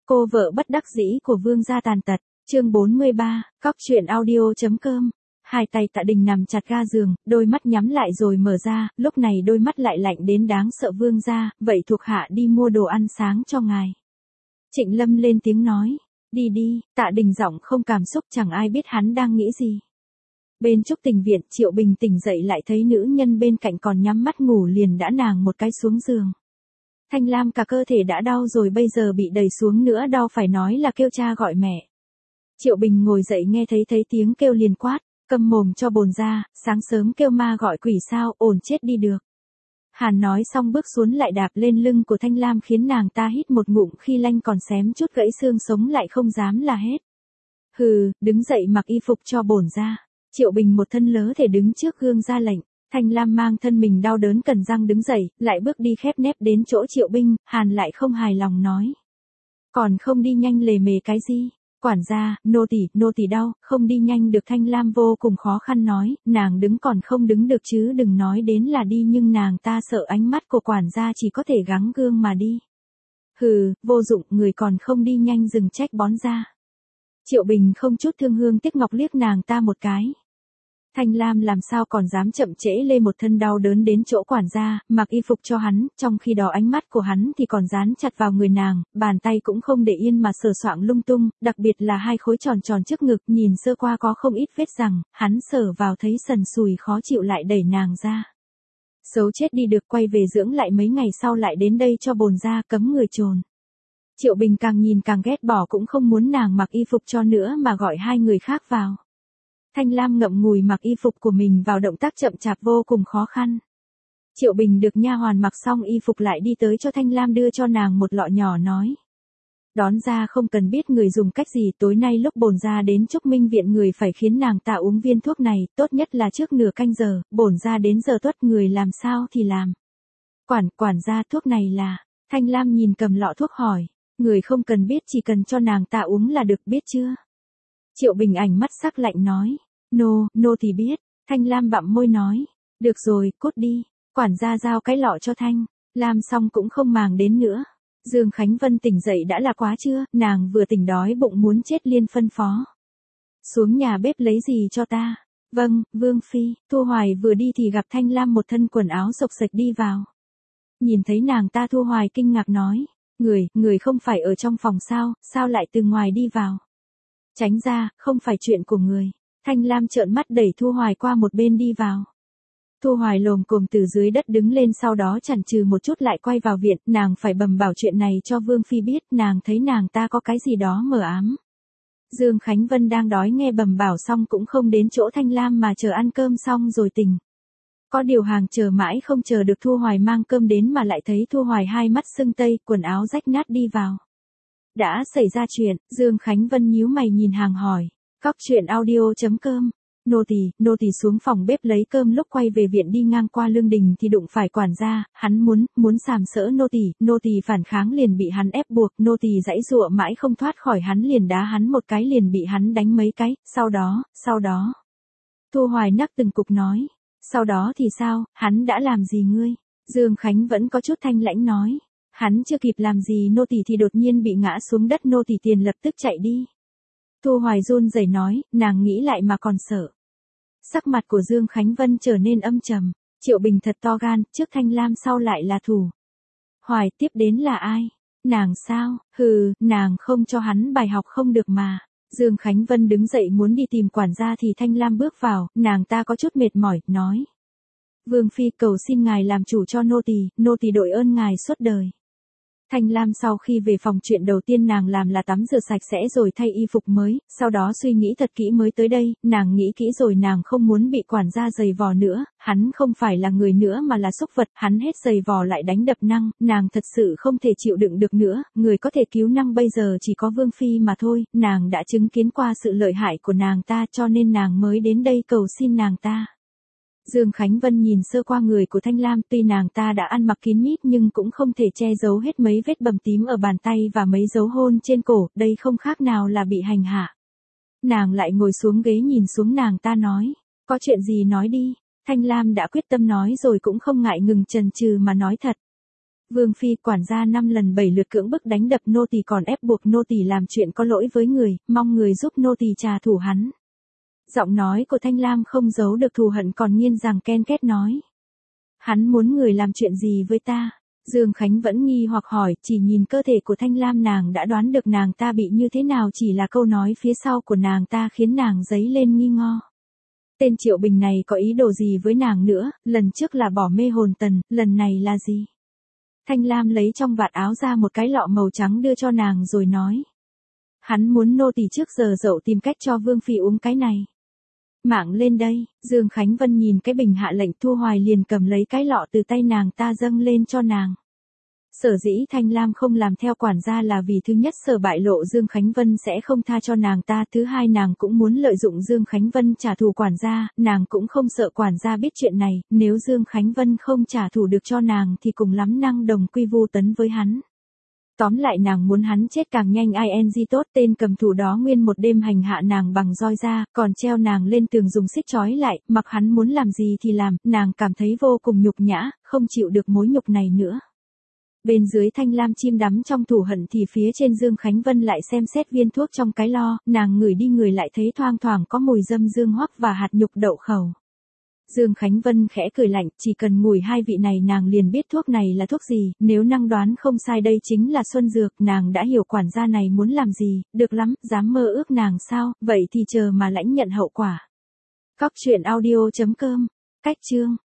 Cô vợ bất đắc dĩ của Vương gia tàn tật, chương 43, cóc truyện audio.com. Hai tay Tạ Đình nằm chặt ga giường, đôi mắt nhắm lại rồi mở ra, lúc này đôi mắt lại lạnh đến đáng sợ. Vương gia, vậy thuộc hạ đi mua đồ ăn sáng cho ngài. Trịnh Lâm lên tiếng nói, đi đi. Tạ Đình giọng không cảm xúc, chẳng ai biết hắn đang nghĩ gì. Bên Trúc Tình viện, Triệu Bình tỉnh dậy lại thấy nữ nhân bên cạnh còn nhắm mắt ngủ, liền đã nàng một cái xuống giường. Thanh Lam cả cơ thể đã đau rồi, bây giờ bị đẩy xuống nữa đau phải nói là kêu cha gọi mẹ. Triệu Bình ngồi dậy nghe thấy tiếng kêu liền quát, câm mồm cho bồn ra, sáng sớm kêu ma gọi quỷ sao, ổn chết đi được. Hàn nói xong bước xuống lại đạp lên lưng của Thanh Lam khiến nàng ta hít một ngụm khi lanh còn xém chút gãy xương sống lại không dám là hết. Hừ, đứng dậy mặc y phục cho bổn ra. Triệu Bình một thân lớ thể đứng trước gương ra lệnh. Thanh Lam mang thân mình đau đớn cắn răng đứng dậy, lại bước đi khép nép đến chỗ Triệu Bình. Hàn lại không hài lòng nói, còn không đi nhanh lề mề cái gì? Quản gia, nô tỳ đau, không đi nhanh được. Thanh Lam vô cùng khó khăn nói, nàng đứng còn không đứng được chứ đừng nói đến là đi, nhưng nàng ta sợ ánh mắt của quản gia, chỉ có thể gắng gương mà đi. Hừ, vô dụng, người còn không đi nhanh dừng trách bón ra. Triệu Bình không chút thương hương tiếc ngọc liếc nàng ta một cái. Thanh Lam làm sao còn dám chậm trễ, lê một thân đau đớn đến chỗ quản gia, mặc y phục cho hắn, trong khi đó ánh mắt của hắn thì còn dán chặt vào người nàng, bàn tay cũng không để yên mà sờ soạng lung tung, đặc biệt là hai khối tròn tròn trước ngực, nhìn sơ qua có không ít vết rằng, hắn sờ vào thấy sần sùi khó chịu lại đẩy nàng ra. Xấu chết đi được, quay về dưỡng lại mấy ngày sau lại đến đây cho bồn ra, cấm người trồn. Triệu Bình càng nhìn càng ghét bỏ, cũng không muốn nàng mặc y phục cho nữa mà gọi hai người khác vào. Thanh Lam ngậm ngùi mặc y phục của mình vào, động tác chậm chạp vô cùng khó khăn. Triệu Bình được nha hoàn mặc xong y phục lại đi tới cho Thanh Lam, đưa cho nàng một lọ nhỏ nói, đón ra không cần biết người dùng cách gì, tối nay lúc bổn ra đến Trúc Minh viện người phải khiến nàng ta uống viên thuốc này, tốt nhất là trước nửa canh giờ, bổn ra đến giờ tuất người làm sao thì làm. Quản gia, thuốc này là? Thanh Lam nhìn cầm lọ thuốc hỏi, người không cần biết, chỉ cần cho nàng ta uống là được, biết chưa? Triệu Bình ảnh mắt sắc lạnh nói, nô thì biết. Thanh Lam bặm môi nói, được rồi, cút đi. Quản gia giao cái lọ cho Thanh Lam xong cũng không màng đến nữa. Dương Khánh Vân tỉnh dậy đã là quá trưa, nàng vừa tỉnh đói bụng muốn chết liền phân phó, xuống nhà bếp lấy gì cho ta. Vâng, Vương Phi. Thu Hoài vừa đi thì gặp Thanh Lam một thân quần áo xộc xệch đi vào. Nhìn thấy nàng ta, Thu Hoài kinh ngạc nói, người không phải ở trong phòng sao lại từ ngoài đi vào? Tránh ra, không phải chuyện của người. Thanh Lam trợn mắt đẩy Thu Hoài qua một bên đi vào. Thu Hoài lồm cồm từ dưới đất đứng lên, sau đó chần chừ một chút lại quay vào viện, nàng phải bẩm bảo chuyện này cho Vương Phi biết, nàng thấy nàng ta có cái gì đó mờ ám. Dương Khánh Vân đang đói nghe bẩm bảo xong cũng không đến chỗ Thanh Lam mà chờ ăn cơm xong rồi tỉnh. Có điều hàng chờ mãi không chờ được Thu Hoài mang cơm đến mà lại thấy Thu Hoài hai mắt sưng tây, quần áo rách nát đi vào. Đã xảy ra chuyện? Dương Khánh Vân nhíu mày nhìn hàng hỏi. Cóc truyện audio.com. Nô tỳ xuống phòng bếp lấy cơm, lúc quay về viện đi ngang qua lương đình thì đụng phải quản gia, hắn muốn sàm sỡ nô tỳ phản kháng liền bị hắn ép buộc, nô tỳ giãy giụa mãi không thoát khỏi, hắn liền đá hắn một cái, liền bị hắn đánh mấy cái, sau đó. Thu Hoài nắc từng cục nói, sau đó thì sao, hắn đã làm gì ngươi? Dương Khánh vẫn có chút thanh lãnh nói, hắn chưa kịp làm gì nô tỳ thì đột nhiên bị ngã xuống đất, nô tỳ tiền lập tức chạy đi. Thu Hoài run rẩy nói, nàng nghĩ lại mà còn sợ. Sắc mặt của Dương Khánh Vân trở nên âm trầm. Triệu Bình thật to gan, trước Thanh Lam sau lại là Thủ Hoài, tiếp đến là ai? Nàng sao? Hừ, nàng không cho hắn bài học không được mà. Dương Khánh Vân đứng dậy muốn đi tìm quản gia thì Thanh Lam bước vào, nàng ta có chút mệt mỏi, nói, Vương Phi cầu xin ngài làm chủ cho nô tỳ đội ơn ngài suốt đời. Thanh Lam sau khi về phòng, chuyện đầu tiên nàng làm là tắm rửa sạch sẽ rồi thay y phục mới, sau đó suy nghĩ thật kỹ mới tới đây, nàng nghĩ kỹ rồi, nàng không muốn bị quản gia giày vò nữa, hắn không phải là người nữa mà là súc vật, hắn hết giày vò lại đánh đập nàng thật sự không thể chịu đựng được nữa, người có thể cứu nàng bây giờ chỉ có Vương Phi mà thôi, nàng đã chứng kiến qua sự lợi hại của nàng ta cho nên nàng mới đến đây cầu xin nàng ta. Dương Khánh Vân nhìn sơ qua người của Thanh Lam, tuy nàng ta đã ăn mặc kín mít nhưng cũng không thể che giấu hết mấy vết bầm tím ở bàn tay và mấy dấu hôn trên cổ, đây không khác nào là bị hành hạ. Nàng lại ngồi xuống ghế nhìn xuống nàng ta nói, có chuyện gì nói đi. Thanh Lam đã quyết tâm nói rồi cũng không ngại ngừng chần chừ mà nói thật. Vương phi, quản gia 5 lần 7 lượt cưỡng bức đánh đập nô tỳ còn ép buộc nô tỳ làm chuyện có lỗi với người, mong người giúp nô tỳ trả thù hắn. Giọng nói của Thanh Lam không giấu được thù hận còn nghiến rằng ken két nói. Hắn muốn người làm chuyện gì với ta? Dương Khánh vẫn nghi hoặc hỏi, chỉ nhìn cơ thể của Thanh Lam nàng đã đoán được nàng ta bị như thế nào, chỉ là câu nói phía sau của nàng ta khiến nàng dấy lên nghi ngờ. Tên Triệu Bình này có ý đồ gì với nàng nữa, lần trước là bỏ mê hồn tần, lần này là gì? Thanh Lam lấy trong vạt áo ra một cái lọ màu trắng đưa cho nàng rồi nói. Hắn muốn nô tỳ trước giờ dậu tìm cách cho Vương phi uống cái này. Mạng lên đây, Dương Khánh Vân nhìn cái bình hạ lệnh, Thu Hoài liền cầm lấy cái lọ từ tay nàng ta dâng lên cho nàng. Sở dĩ Thanh Lam không làm theo quản gia là vì thứ nhất sợ bại lộ Dương Khánh Vân sẽ không tha cho nàng ta, thứ hai nàng cũng muốn lợi dụng Dương Khánh Vân trả thù quản gia, nàng cũng không sợ quản gia biết chuyện này, nếu Dương Khánh Vân không trả thù được cho nàng thì cùng lắm năng đồng quy vu tấn với hắn. Tóm lại nàng muốn hắn chết càng nhanh ing tốt, tên cầm thủ đó nguyên một đêm hành hạ nàng bằng roi da, còn treo nàng lên tường dùng xích trói lại, mặc hắn muốn làm gì thì làm, nàng cảm thấy vô cùng nhục nhã, không chịu được mối nhục này nữa. Bên dưới Thanh Lam chim đắm trong thù hận thì phía trên Dương Khánh Vân lại xem xét viên thuốc trong cái lo, nàng ngửi đi ngửi lại thấy thoang thoảng có mùi dâm dương hoắc và hạt nhục đậu khẩu. Dương Khánh Vân khẽ cười lạnh, chỉ cần ngửi hai vị này nàng liền biết thuốc này là thuốc gì, nếu năng đoán không sai đây chính là xuân dược, nàng đã hiểu quản gia này muốn làm gì, được lắm, dám mơ ước nàng sao, vậy thì chờ mà lãnh nhận hậu quả. Cóc truyện audio.com, cách chương.